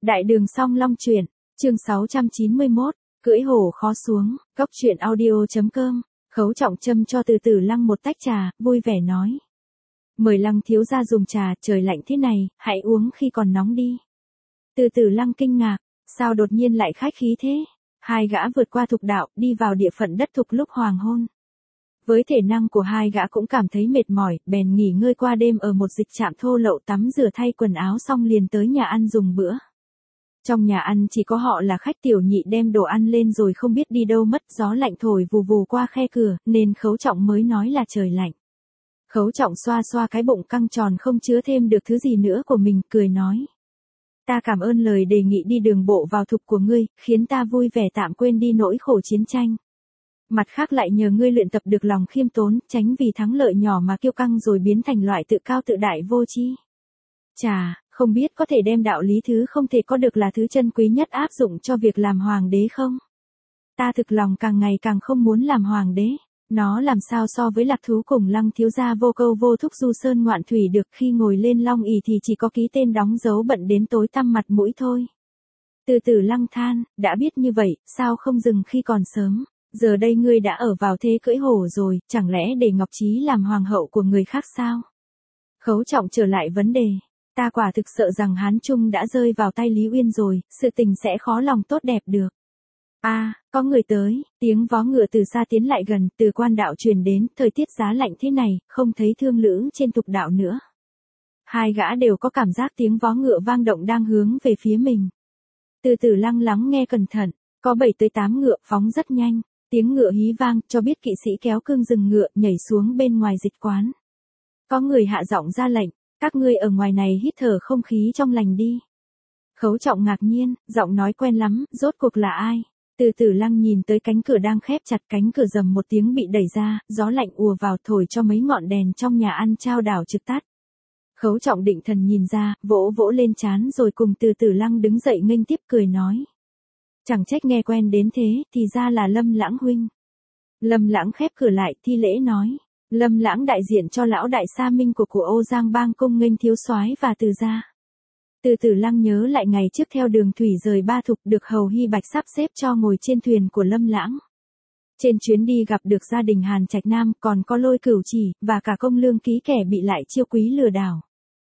Đại đường Song Long truyện, chương 691, cưỡi hổ khó xuống, cốc truyện audio.com, Khấu Trọng châm cho Từ Từ Lăng một tách trà, vui vẻ nói. Mời Lăng thiếu gia dùng trà, trời lạnh thế này, hãy uống khi còn nóng đi. Từ Từ Lăng kinh ngạc, sao đột nhiên lại khách khí thế? Hai gã vượt qua thục đạo, đi vào địa phận đất thục lúc hoàng hôn. Với thể năng của hai gã cũng cảm thấy mệt mỏi, bèn nghỉ ngơi qua đêm ở một dịch trạm thô lậu, tắm rửa thay quần áo xong liền tới nhà ăn dùng bữa. Trong nhà ăn chỉ có họ là khách, Tiểu Nhị đem đồ ăn lên rồi không biết đi đâu mất, gió lạnh thổi vù vù qua khe cửa, nên Khấu Trọng mới nói là trời lạnh. Khấu Trọng xoa xoa cái bụng căng tròn không chứa thêm được thứ gì nữa của mình, cười nói. Ta cảm ơn lời đề nghị đi đường bộ vào thục của ngươi, khiến ta vui vẻ tạm quên đi nỗi khổ chiến tranh. Mặt khác lại nhờ ngươi luyện tập được lòng khiêm tốn, tránh vì thắng lợi nhỏ mà kiêu căng rồi biến thành loại tự cao tự đại vô tri. Chà, không biết có thể đem đạo lý thứ không thể có được là thứ chân quý nhất áp dụng cho việc làm hoàng đế không? Ta thực lòng càng ngày càng không muốn làm hoàng đế. Nó làm sao so với lạc thú cùng Lăng thiếu gia vô câu vô thúc du sơn ngoạn thủy được, khi ngồi lên long ỷ thì chỉ có ký tên đóng dấu bận đến tối tăm mặt mũi thôi. Từ Từ Lăng than, đã biết như vậy, sao không dừng khi còn sớm? Giờ đây ngươi đã ở vào thế cưỡi hổ rồi, chẳng lẽ để Ngọc Trí làm hoàng hậu của người khác sao? Khấu Trọng trở lại vấn đề. Ta quả thực sợ rằng Hán Trung đã rơi vào tay Lý Uyên rồi, sự tình sẽ khó lòng tốt đẹp được. Có người tới, tiếng vó ngựa từ xa tiến lại gần, từ quan đạo truyền đến, thời tiết giá lạnh thế này, không thấy thương lữ trên thục đạo nữa. Hai gã đều có cảm giác tiếng vó ngựa vang động đang hướng về phía mình. Từ Từ Lăng lắng nghe cẩn thận, có 7 tới 8 ngựa phóng rất nhanh, tiếng ngựa hí vang cho biết kỵ sĩ kéo cương dừng ngựa nhảy xuống bên ngoài dịch quán. Có người hạ giọng ra lệnh, các ngươi ở ngoài này hít thở không khí trong lành đi. Khấu Trọng ngạc nhiên, giọng nói quen lắm, rốt cuộc là ai? Từ Từ Lăng nhìn tới cánh cửa đang khép chặt, cánh cửa rầm một tiếng bị đẩy ra, gió lạnh ùa vào thổi cho mấy ngọn đèn trong nhà ăn chao đảo trực tắt. Khấu Trọng định thần nhìn ra, vỗ vỗ lên trán rồi cùng Từ Từ Lăng đứng dậy nghênh tiếp, cười nói. Chẳng trách nghe quen đến thế, thì ra là Lâm Lãng huynh. Lâm Lãng khép cửa lại, thi lễ nói. Lâm Lãng đại diện cho lão đại sa minh của Ô Giang Bang cung nghênh thiếu soái và Từ gia. Từ Từ Lăng nhớ lại ngày trước theo đường thủy rời Ba Thục, được Hầu Hy Bạch sắp xếp cho ngồi trên thuyền của Lâm Lãng. Trên chuyến đi gặp được gia đình Hàn Trạch Nam, còn có Lôi Cửu Chỉ, và cả Công Lương Ký kẻ bị lại chiêu quý lừa đảo.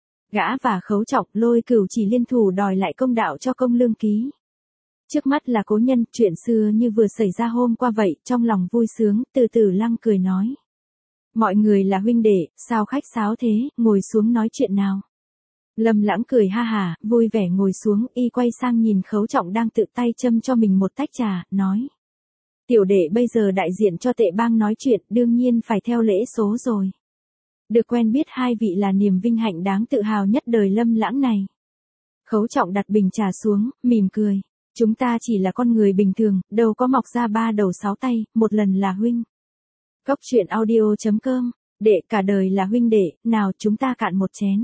Gã và Khấu Trọng, Lôi Cửu Chỉ liên thủ đòi lại công đạo cho Công Lương Ký. Trước mắt là cố nhân, chuyện xưa như vừa xảy ra hôm qua vậy, trong lòng vui sướng, Từ Từ Lăng cười nói. Mọi người là huynh đệ, sao khách sáo thế, ngồi xuống nói chuyện nào. Lâm Lãng cười ha hả, vui vẻ ngồi xuống, y quay sang nhìn Khấu Trọng đang tự tay châm cho mình một tách trà, nói. Tiểu đệ bây giờ đại diện cho Tệ Bang nói chuyện, đương nhiên phải theo lễ số rồi. Được quen biết hai vị là niềm vinh hạnh đáng tự hào nhất đời Lâm Lãng này. Khấu Trọng đặt bình trà xuống, mỉm cười. Chúng ta chỉ là con người bình thường, đâu có mọc ra 3 đầu 6 tay, một lần là huynh. Cốc truyện audio.com, đệ cả đời là huynh đệ, nào chúng ta cạn một chén.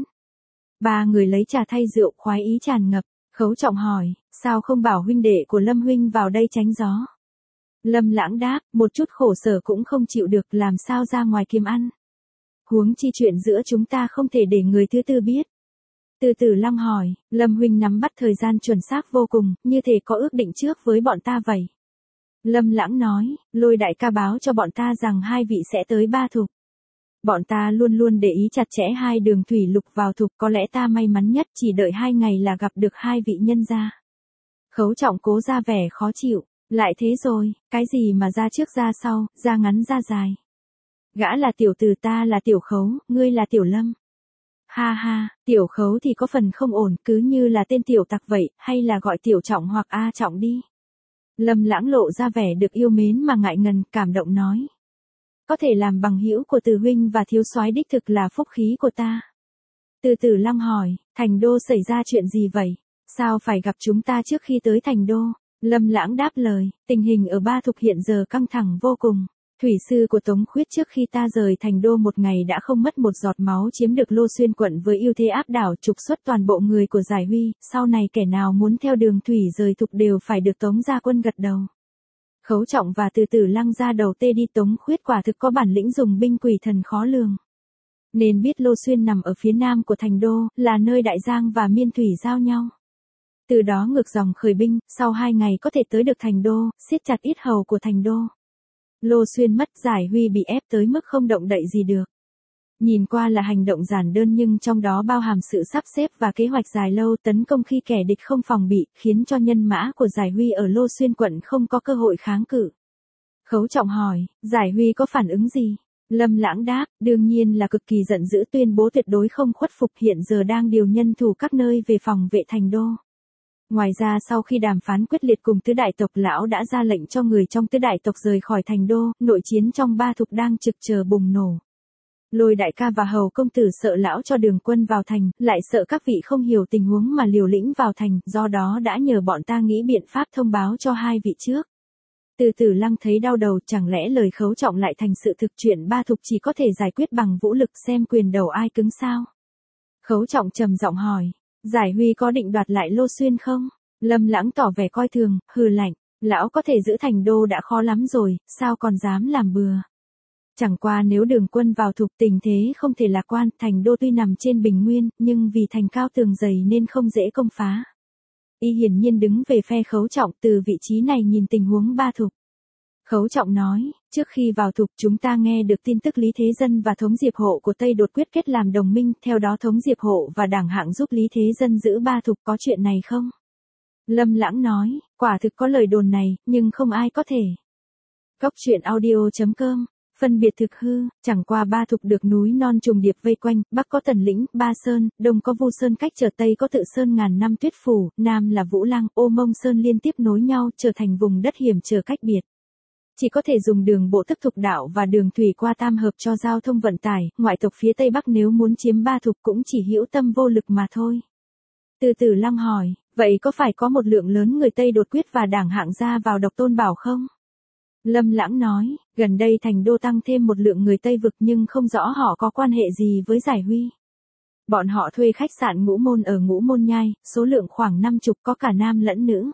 Ba người lấy trà thay rượu, khoái ý tràn ngập. Khấu Trọng hỏi, sao không bảo huynh đệ của Lâm huynh vào đây tránh gió? Lâm Lãng đáp, một chút khổ sở cũng không chịu được, làm sao ra ngoài kiếm ăn. Huống chi chuyện giữa chúng ta không thể để người thứ tư biết. Từ Từ Lăng hỏi, Lâm huynh nắm bắt thời gian chuẩn xác vô cùng, như thể có ước định trước với bọn ta vậy. Lâm Lãng nói, Lôi đại ca báo cho bọn ta rằng hai vị sẽ tới Ba Thục. Bọn ta luôn luôn để ý chặt chẽ hai đường thủy lục vào thục, có lẽ ta may mắn nhất, chỉ đợi 2 ngày là gặp được hai vị nhân gia. Khấu Trọng cố ra vẻ khó chịu, lại thế rồi, cái gì mà ra trước ra sau, ra ngắn ra dài. Gã là Tiểu Từ, ta là Tiểu Khấu, ngươi là Tiểu Lâm. Ha ha, Tiểu Khấu thì có phần không ổn, cứ như là tên tiểu tặc vậy, hay là gọi Tiểu Trọng hoặc A Trọng đi. Lâm Lãng lộ ra vẻ được yêu mến mà ngại ngần, cảm động nói. Có thể làm bằng hữu của Từ huynh và thiếu soái đích thực là phúc khí của ta. Từ Từ Lăng hỏi, Thành Đô xảy ra chuyện gì vậy? Sao phải gặp chúng ta trước khi tới Thành Đô? Lâm Lãng đáp lời, tình hình ở Ba Thục hiện giờ căng thẳng vô cùng. Thủy sư của Tống Khuyết trước khi ta rời Thành Đô một ngày đã không mất một giọt máu, chiếm được Lô Xuyên quận với ưu thế áp đảo, trục xuất toàn bộ người của Giải Huy, sau này kẻ nào muốn theo đường thủy rời Thục đều phải được Tống gia quân gật đầu. Khấu Trọng và Từ Từ Lăng ra đầu tê đi, Tống Khuyết quả thực có bản lĩnh dùng binh quỷ thần khó lường. Nên biết Lô Xuyên nằm ở phía nam của Thành Đô, là nơi Đại Giang và Miên Thủy giao nhau. Từ đó ngược dòng khởi binh, sau 2 ngày có thể tới được thành đô, siết chặt yết hầu của thành đô. Lô Xuyên mất, Giải Huy bị ép tới mức không động đậy gì được. Nhìn qua là hành động giản đơn nhưng trong đó bao hàm sự sắp xếp và kế hoạch dài lâu, tấn công khi kẻ địch không phòng bị, khiến cho nhân mã của Giải Huy ở Lô Xuyên quận không có cơ hội kháng cự. Khấu Trọng hỏi, Giải Huy có phản ứng gì? Lâm Lãng đáp, đương nhiên là cực kỳ giận dữ, tuyên bố tuyệt đối không khuất phục, hiện giờ đang điều nhân thủ các nơi về phòng vệ thành đô. Ngoài ra sau khi đàm phán quyết liệt cùng tứ đại tộc, lão đã ra lệnh cho người trong tứ đại tộc rời khỏi thành đô, nội chiến trong ba thục đang trực chờ bùng nổ. Lôi đại ca và Hầu công tử sợ lão cho đường quân vào thành, lại sợ các vị không hiểu tình huống mà liều lĩnh vào thành, do đó đã nhờ bọn ta nghĩ biện pháp thông báo cho hai vị trước. Từ Tử Lăng thấy đau đầu, chẳng lẽ lời Khấu Trọng lại thành sự thực, chuyện ba thục chỉ có thể giải quyết bằng vũ lực, xem quyền đầu ai cứng sao? Khấu Trọng trầm giọng hỏi, Giải Huy có định đoạt lại Lô Xuyên không? Lâm Lãng tỏ vẻ coi thường, hừ lạnh, lão có thể giữ thành đô đã khó lắm rồi, sao còn dám làm bừa? Chẳng qua nếu đường quân vào thục, tình thế không thể lạc quan, thành đô tuy nằm trên bình nguyên, nhưng vì thành cao tường dày nên không dễ công phá. Y hiển nhiên đứng về phe Khấu Trọng, từ vị trí này nhìn tình huống ba thục. Khấu Trọng nói, trước khi vào thục chúng ta nghe được tin tức Lý Thế Dân và Thống Diệp Hộ của Tây đột quyết kết làm đồng minh, theo đó Thống Diệp Hộ và Đảng Hạng giúp Lý Thế Dân giữ ba thục, có chuyện này không? Lâm Lãng nói, quả thực có lời đồn này, nhưng không ai có thể. Cóc truyện audio.com. Phân biệt thực hư, chẳng qua ba thục được núi non trùng điệp vây quanh, bắc có Tần Lĩnh, Ba Sơn, đông có Vu Sơn cách trở, tây có Tự Sơn ngàn năm tuyết phủ, nam là Vũ Lăng, Ô Mông Sơn liên tiếp nối nhau, trở thành vùng đất hiểm trở cách biệt. Chỉ có thể dùng đường bộ tức thục đạo và đường thủy qua tam hợp cho giao thông vận tải, ngoại tộc phía tây bắc nếu muốn chiếm ba thục cũng chỉ hữu tâm vô lực mà thôi. Từ Tử Lăng hỏi, vậy có phải có một lượng lớn người Tây đột quyết và Đảng Hạng ra vào Độc Tôn Bảo không? Lâm Lãng nói, gần đây thành đô tăng thêm một lượng người Tây vực nhưng không rõ họ có quan hệ gì với Giải Huy. Bọn họ thuê khách sạn Ngũ Môn ở Ngũ Môn Nhai, số lượng khoảng 50, có cả nam lẫn nữ.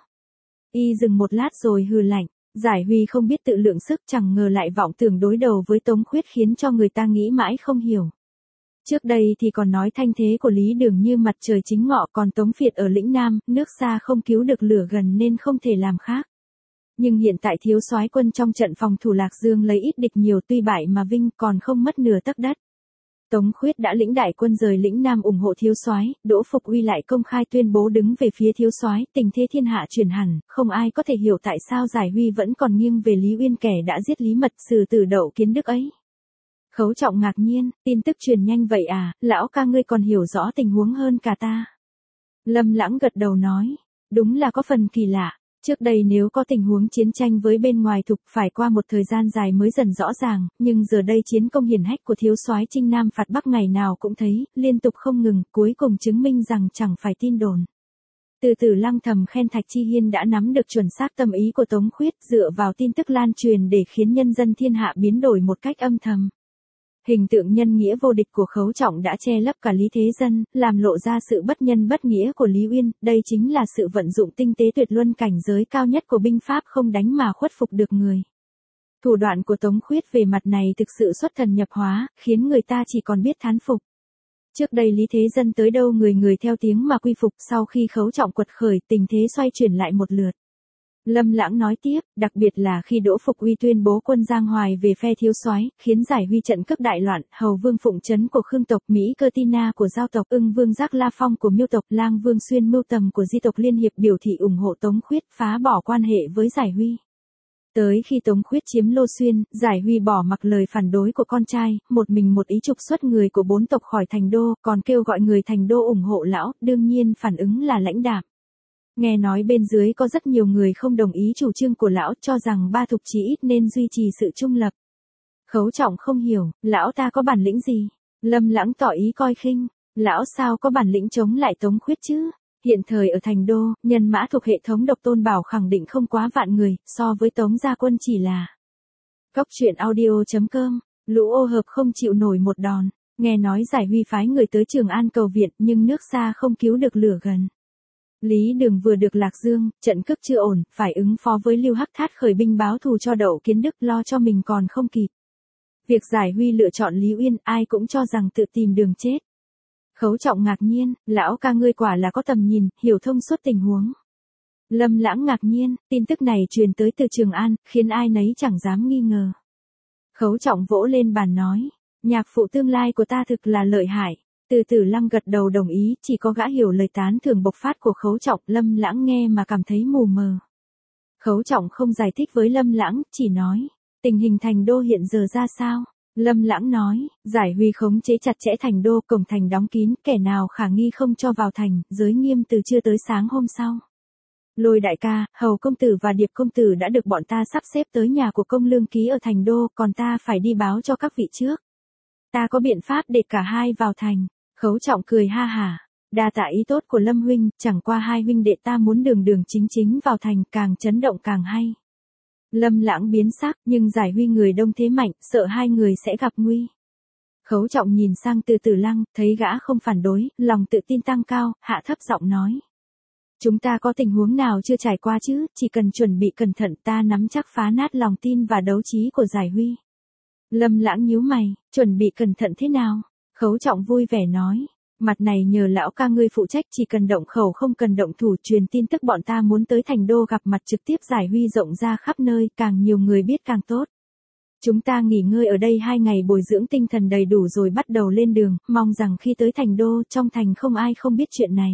Y dừng một lát rồi hừ lạnh, Giải Huy không biết tự lượng sức, chẳng ngờ lại vọng tưởng đối đầu với Tống Khuyết, khiến cho người ta nghĩ mãi không hiểu. Trước đây thì còn nói thanh thế của Lý Đường như mặt trời chính ngọ, còn Tống Phiệt ở lĩnh Nam, nước xa không cứu được lửa gần nên không thể làm khác. Nhưng hiện tại thiếu soái quân trong trận phòng thủ Lạc Dương lấy ít địch nhiều, tuy bại mà vinh, còn không mất nửa tấc đất. Tống Khuyết đã lĩnh đại quân rời lĩnh Nam ủng hộ thiếu soái, Đỗ Phục Uy lại công khai tuyên bố đứng về phía thiếu soái, tình thế thiên hạ chuyển hẳn, không ai có thể hiểu tại sao Giải Huy vẫn còn nghiêng về Lý Uyên, kẻ đã giết Lý Mật, xử tử Đậu Kiến Đức ấy. Khấu Trọng ngạc nhiên, tin tức truyền nhanh vậy à, lão ca ngươi còn hiểu rõ tình huống hơn cả ta. Lâm Lãng gật đầu nói, đúng là có phần kỳ lạ. Trước đây nếu có tình huống chiến tranh với bên ngoài thục phải qua một thời gian dài mới dần rõ ràng, nhưng giờ đây chiến công hiển hách của thiếu soái Chinh Nam phạt Bắc ngày nào cũng thấy, liên tục không ngừng, cuối cùng chứng minh rằng chẳng phải tin đồn. Từ Tử Lăng thầm khen Thạch Chi Hiên đã nắm được chuẩn xác tâm ý của Tống Khuyết, dựa vào tin tức lan truyền để khiến nhân dân thiên hạ biến đổi một cách âm thầm. Hình tượng nhân nghĩa vô địch của Khấu Trọng đã che lấp cả Lý Thế Dân, làm lộ ra sự bất nhân bất nghĩa của Lý Uyên, đây chính là sự vận dụng tinh tế tuyệt luân, cảnh giới cao nhất của binh pháp, không đánh mà khuất phục được người. Thủ đoạn của Tống Khuyết về mặt này thực sự xuất thần nhập hóa, khiến người ta chỉ còn biết thán phục. Trước đây Lý Thế Dân tới đâu người người theo tiếng mà quy phục, sau khi Khấu Trọng quật khởi, tình thế xoay chuyển lại một lượt. Lâm Lãng nói tiếp, đặc biệt là khi Đỗ Phục Uy tuyên bố quân Giang Hoài về phe thiếu soái, khiến Giải Huy trận cướp đại loạn, Hầu Vương Phụng Trấn của Khương tộc, Mỹ Cơ Tina của Giao tộc, Ưng Vương Giác La Phong của Miêu tộc, Lang Vương Xuyên Mưu Tầm của Di tộc liên hiệp biểu thị ủng hộ Tống Khuyết, phá bỏ quan hệ với Giải Huy. Tới khi Tống Khuyết chiếm Lô Xuyên, Giải Huy bỏ mặc lời phản đối của con trai, một mình một ý trục xuất người của 4 tộc khỏi thành đô, còn kêu gọi người thành đô ủng hộ lão, đương nhiên phản ứng là lãnh đạm. Nghe nói bên dưới có rất nhiều người không đồng ý chủ trương của lão, cho rằng ba thục chí ít nên duy trì sự trung lập. Khấu Trọng không hiểu, lão ta có bản lĩnh gì? Lâm Lãng tỏ ý coi khinh, lão sao có bản lĩnh chống lại Tống Khuyết chứ? Hiện thời ở thành đô, nhân mã thuộc hệ thống Độc Tôn Bảo khẳng định không quá vạn người, so với Tống gia quân chỉ là. Cóc truyện audio.com, lũ ô hợp không chịu nổi một đòn. Nghe nói Giải Huy phái người tới Trường An cầu viện, nhưng nước xa không cứu được lửa gần. Lý Đường vừa được Lạc Dương, trận cước chưa ổn, phải ứng phó với Lưu Hắc Thát khởi binh báo thù cho Đậu Kiến Đức, lo cho mình còn không kịp. Việc Giải Huy lựa chọn Lý Uyên, ai cũng cho rằng tự tìm đường chết. Khấu Trọng ngạc nhiên, lão ca ngươi quả là có tầm nhìn, hiểu thông suốt tình huống. Lâm Lãng ngạc nhiên, tin tức này truyền tới từ Trường An, khiến ai nấy chẳng dám nghi ngờ. Khấu Trọng vỗ lên bàn nói, nhạc phụ tương lai của ta thực là lợi hại. Từ Tử Lăng gật đầu đồng ý, chỉ có gã hiểu lời tán thưởng bộc phát của Khấu Trọng, Lâm Lãng nghe mà cảm thấy mù mờ. Khấu Trọng không giải thích với Lâm Lãng, chỉ nói, tình hình thành đô hiện giờ ra sao? Lâm Lãng nói, Giải Huy khống chế chặt chẽ thành đô, cổng thành đóng kín, kẻ nào khả nghi không cho vào thành, giới nghiêm từ trưa tới sáng hôm sau. Lôi đại ca, Hầu công tử và Điệp công tử đã được bọn ta sắp xếp tới nhà của công lương ký ở thành đô, còn ta phải đi báo cho các vị trước. Ta có biện pháp để cả hai vào thành. Khấu Trọng cười ha hả. Đa tạ ý tốt của Lâm huynh, chẳng qua hai huynh đệ ta muốn đường đường chính chính vào thành, càng chấn động càng hay. Lâm Lãng biến sắc, nhưng Giải Huy người đông thế mạnh, sợ hai người sẽ gặp nguy. Khấu Trọng nhìn sang Từ Tử Lăng, thấy gã không phản đối, lòng tự tin tăng cao, hạ thấp giọng nói. Chúng ta có tình huống nào chưa trải qua chứ, chỉ cần chuẩn bị cẩn thận, ta nắm chắc phá nát lòng tin và đấu trí của Giải Huy. Lâm Lãng nhíu mày, chuẩn bị cẩn thận thế nào? Khấu Trọng vui vẻ nói, mặt này nhờ lão ca ngươi phụ trách, chỉ cần động khẩu không cần động thủ, truyền tin tức bọn ta muốn tới thành đô gặp mặt trực tiếp. Giải Huy rộng ra khắp nơi, càng nhiều người biết càng tốt. Chúng ta nghỉ ngơi ở đây 2 ngày bồi dưỡng tinh thần đầy đủ rồi bắt đầu lên đường, mong rằng khi tới thành đô, trong thành không ai không biết chuyện này.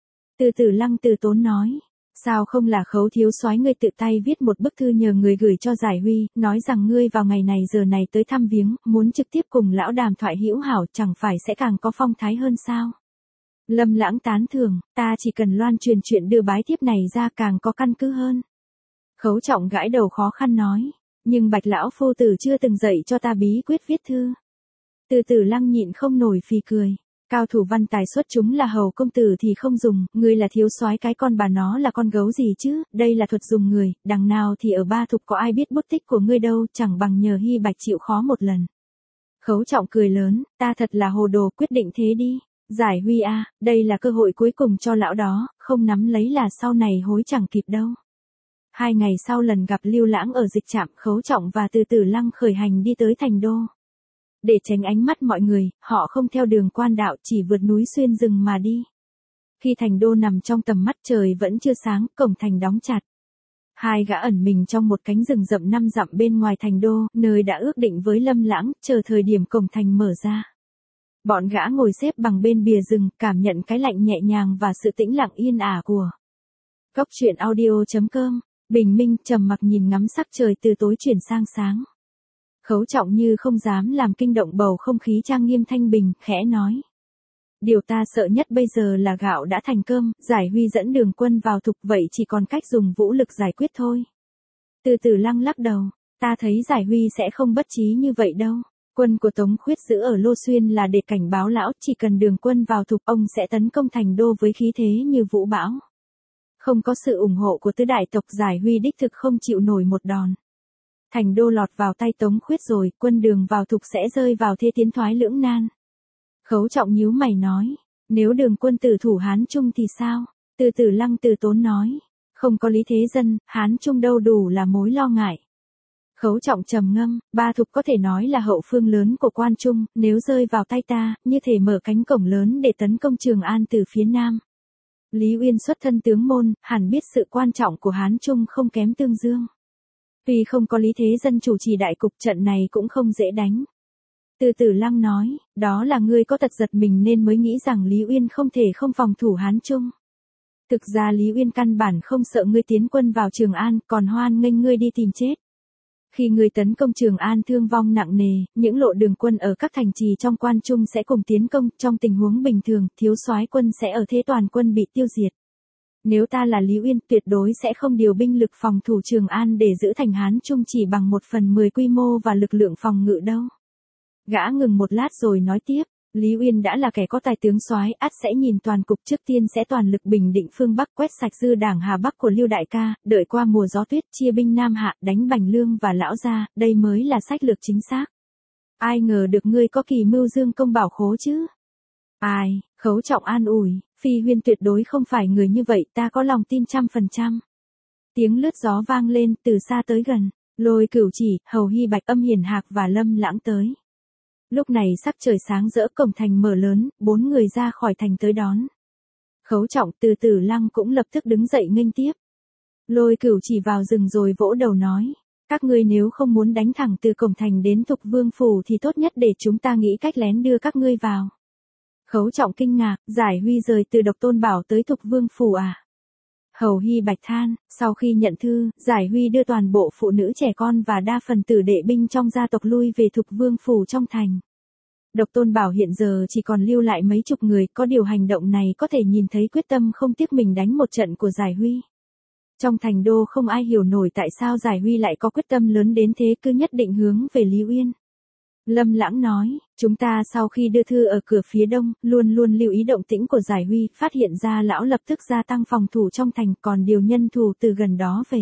Từ Tử Lăng từ tốn nói, sao không là Khấu thiếu soái ngươi tự tay viết một bức thư nhờ người gửi cho Giải Huy, nói rằng ngươi vào ngày này giờ này tới thăm viếng, muốn trực tiếp cùng lão đàm thoại hữu hảo, chẳng phải sẽ càng có phong thái hơn sao? Lâm Lãng tán thưởng, ta chỉ cần loan truyền chuyện đưa bái thiếp này ra càng có căn cứ hơn. Khấu Trọng gãi đầu khó khăn nói, nhưng Bạch lão phu tử chưa từng dạy cho ta bí quyết viết thư. Từ Tử Lăng nhịn không nổi phì cười. Cao thủ văn tài xuất chúng là Hầu công tử thì không dùng, ngươi là thiếu soái cái con bà nó là con gấu gì chứ, đây là thuật dùng người, đằng nào thì ở Ba Thục có ai biết bút tích của ngươi đâu, chẳng bằng nhờ Hy Bạch chịu khó một lần. Khấu Trọng cười lớn, ta thật là hồ đồ, quyết định thế đi. Giải Huy a, đây là cơ hội cuối cùng cho lão đó, không nắm lấy là sau này hối chẳng kịp đâu. 2 ngày sau lần gặp Lưu Lãng ở dịch trạm, Khấu Trọng và Từ Tử Lăng khởi hành đi tới thành đô. Để tránh ánh mắt mọi người, họ không theo đường quan đạo, chỉ vượt núi xuyên rừng mà đi. Khi thành đô nằm trong tầm mắt, trời vẫn chưa sáng, cổng thành đóng chặt. Hai gã ẩn mình trong một cánh rừng rậm 5 dặm bên ngoài thành đô, nơi đã ước định với Lâm Lãng, chờ thời điểm cổng thành mở ra. Bọn gã ngồi xếp bằng bên bìa rừng, cảm nhận cái lạnh nhẹ nhàng và sự tĩnh lặng yên ả của. Cốc truyện audio.com, bình minh trầm mặc nhìn ngắm sắc trời từ tối chuyển sang sáng. Khấu Trọng như không dám làm kinh động bầu không khí trang nghiêm thanh bình, khẽ nói. Điều ta sợ nhất bây giờ là gạo đã thành cơm, Giải Huy dẫn đường quân vào Thục, vậy chỉ còn cách dùng vũ lực giải quyết thôi. Từ Tử Lăng lắc đầu, ta thấy Giải Huy sẽ không bất trí như vậy đâu. Quân của Tống Khuyết giữ ở Lô Xuyên là để cảnh báo lão, chỉ cần đường quân vào Thục, ông sẽ tấn công thành đô với khí thế như vũ bão. Không có sự ủng hộ của tứ đại tộc, Giải Huy đích thực không chịu nổi một đòn. Thành đô lọt vào tay Tống Khuyết rồi, quân đường vào Thục sẽ rơi vào thế tiến thoái lưỡng nan. Khấu Trọng nhíu mày nói, nếu đường quân tử thủ Hán Trung thì sao? Từ Tử Lăng từ tốn nói, không có Lý Thế Dân, Hán Trung đâu đủ là mối lo ngại. Khấu Trọng trầm ngâm, Ba Thục có thể nói là hậu phương lớn của Quan Trung, nếu rơi vào tay ta, như thể mở cánh cổng lớn để tấn công Trường An từ phía nam. Lý Uyên xuất thân tướng môn, hẳn biết sự quan trọng của Hán Trung không kém Tương Dương. Tuy không có Lý Thế Dân chủ trì đại cục, trận này cũng không dễ đánh. Từ Tử Lăng nói, đó là ngươi có tật giật mình nên mới nghĩ rằng Lý Uyên không thể không phòng thủ Hán Trung. Thực ra Lý Uyên căn bản không sợ ngươi tiến quân vào Trường An, còn hoan nghênh ngươi đi tìm chết. Khi ngươi tấn công Trường An thương vong nặng nề, những lộ đường quân ở các thành trì trong Quan Trung sẽ cùng tiến công, trong tình huống bình thường, thiếu soái quân sẽ ở thế toàn quân bị tiêu diệt. Nếu ta là Lý Uyên, tuyệt đối sẽ không điều binh lực phòng thủ Trường An để giữ thành Hán Trung chỉ bằng 1/10 quy mô và lực lượng phòng ngự đâu. Gã ngừng một lát rồi nói tiếp, Lý Uyên đã là kẻ có tài tướng soái, ắt sẽ nhìn toàn cục, trước tiên sẽ toàn lực bình định phương Bắc, quét sạch dư đảng Hà Bắc của Lưu đại ca, đợi qua mùa gió tuyết chia binh Nam Hạ, đánh Bành Lương và Lão Gia, đây mới là sách lược chính xác. Ai ngờ được ngươi có kỳ mưu dương công bảo khố chứ? Ai, Khấu Trọng an ủi, Phi Huyên tuyệt đối không phải người như vậy, ta có lòng tin 100%. Tiếng lướt gió vang lên, từ xa tới gần, Lôi Cửu Chỉ, Hầu Hy Bạch, Âm Hiển Hạc và Lâm Lãng tới. Lúc này sắc trời sáng rỡ, cổng thành mở lớn, 4 người ra khỏi thành tới đón. Khấu Trọng Từ Tử Lăng cũng lập tức đứng dậy nghênh tiếp. Lôi Cửu chỉ vào rừng rồi vỗ đầu nói, các ngươi nếu không muốn đánh thẳng từ cổng thành đến Thục Vương phủ thì tốt nhất để chúng ta nghĩ cách lén đưa các ngươi vào. Khấu Trọng kinh ngạc, Giải Huy rời từ Độc Tôn Bảo tới Thục Vương phủ à? Hầu Hy Bạch than, sau khi nhận thư, Giải Huy đưa toàn bộ phụ nữ trẻ con và đa phần tử đệ binh trong gia tộc lui về Thục Vương phủ trong thành. Độc Tôn Bảo hiện giờ chỉ còn lưu lại mấy chục người, có điều hành động này có thể nhìn thấy quyết tâm không tiếc mình đánh một trận của Giải Huy. Trong thành đô không ai hiểu nổi tại sao Giải Huy lại có quyết tâm lớn đến thế, cứ nhất định hướng về Lý Uyên. Lâm Lãng nói, chúng ta sau khi đưa thư ở cửa phía đông, luôn luôn lưu ý động tĩnh của Giải Huy, phát hiện ra lão lập tức gia tăng phòng thủ trong thành, còn điều nhân thủ từ gần đó về.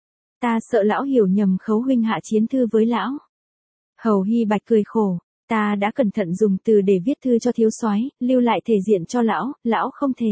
Ta sợ lão hiểu nhầm Khấu huynh hạ chiến thư với lão. Hầu Hy Bạch cười khổ, ta đã cẩn thận dùng từ để viết thư cho thiếu soái, lưu lại thể diện cho lão không thể.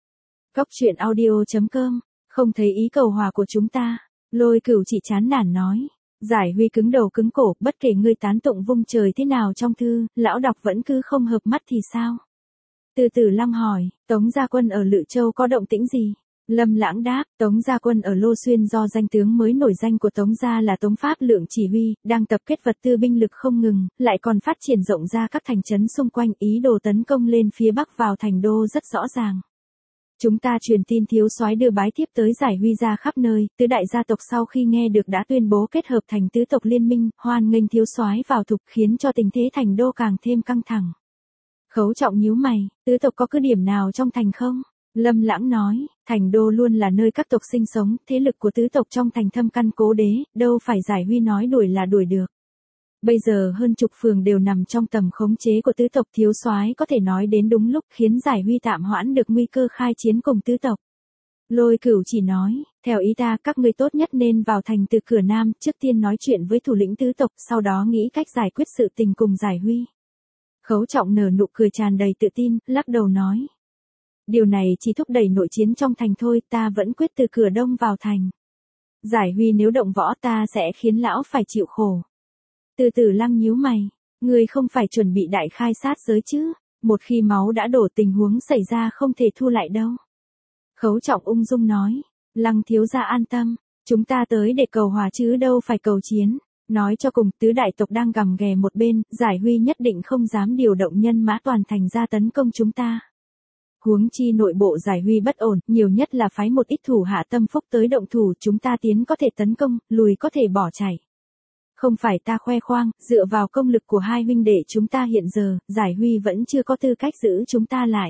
Cốc truyện audio.com, không thấy ý cầu hòa của chúng ta. Lôi Cửu chỉ chán nản nói. Giải Huy cứng đầu cứng cổ, bất kể ngươi tán tụng vung trời thế nào trong thư, lão đọc vẫn cứ không hợp mắt thì sao? Từ Tử Lăng hỏi, Tống Gia Quân ở Lự Châu có động tĩnh gì? Lâm Lãng đáp, Tống Gia Quân ở Lô Xuyên do danh tướng mới nổi danh của Tống Gia là Tống Pháp Lượng chỉ huy, đang tập kết vật tư binh lực không ngừng, lại còn phát triển rộng ra các thành trấn xung quanh, ý đồ tấn công lên phía bắc vào thành đô rất rõ ràng. Chúng ta truyền tin thiếu soái đưa bái thiếp tới Giải Huy ra khắp nơi, tứ đại gia tộc sau khi nghe được đã tuyên bố kết hợp thành tứ tộc liên minh, hoan nghênh thiếu soái vào Thục, khiến cho tình thế thành đô càng thêm căng thẳng. Khấu Trọng nhíu mày, tứ tộc có cứ điểm nào trong thành không? Lâm Lãng nói, thành đô luôn là nơi các tộc sinh sống, thế lực của tứ tộc trong thành thâm căn cố đế, đâu phải Giải Huy nói đuổi là đuổi được. Bây giờ hơn chục phường đều nằm trong tầm khống chế của tứ tộc, thiếu soái có thể nói đến đúng lúc, khiến Giải Huy tạm hoãn được nguy cơ khai chiến cùng tứ tộc. Lôi Cửu chỉ nói, theo ý ta các ngươi tốt nhất nên vào thành từ cửa nam, trước tiên nói chuyện với thủ lĩnh tứ tộc, sau đó nghĩ cách giải quyết sự tình cùng Giải Huy. Khấu Trọng nở nụ cười tràn đầy tự tin, lắc đầu nói. Điều này chỉ thúc đẩy nội chiến trong thành thôi, ta vẫn quyết từ cửa đông vào thành. Giải Huy nếu động võ ta sẽ khiến lão phải chịu khổ. Từ Tử Lăng nhíu mày, người không phải chuẩn bị đại khai sát giới chứ, một khi máu đã đổ tình huống xảy ra không thể thu lại đâu. Khấu Trọng ung dung nói, Lăng thiếu gia an tâm, chúng ta tới để cầu hòa chứ đâu phải cầu chiến. Nói cho cùng, tứ đại tộc đang gầm ghè một bên, Giải Huy nhất định không dám điều động nhân mã toàn thành ra tấn công chúng ta. Huống chi nội bộ Giải Huy bất ổn, nhiều nhất là phái một ít thủ hạ tâm phúc tới động thủ, chúng ta tiến có thể tấn công, lùi có thể bỏ chạy. Không phải ta khoe khoang, dựa vào công lực của hai huynh đệ chúng ta hiện giờ, Giải Huy vẫn chưa có tư cách giữ chúng ta lại.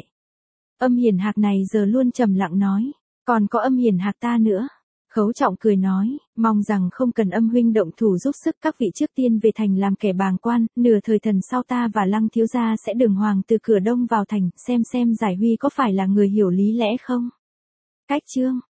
Âm Hiển Hạc này giờ luôn trầm lặng nói, còn có Âm Hiển Hạc ta nữa. Khấu Trọng cười nói, mong rằng không cần Âm huynh động thủ giúp sức, các vị trước tiên về thành làm kẻ bàng quan, nửa thời thần sau ta và Lăng thiếu gia sẽ đường hoàng từ cửa đông vào thành, xem Giải Huy có phải là người hiểu lý lẽ không. Cách chương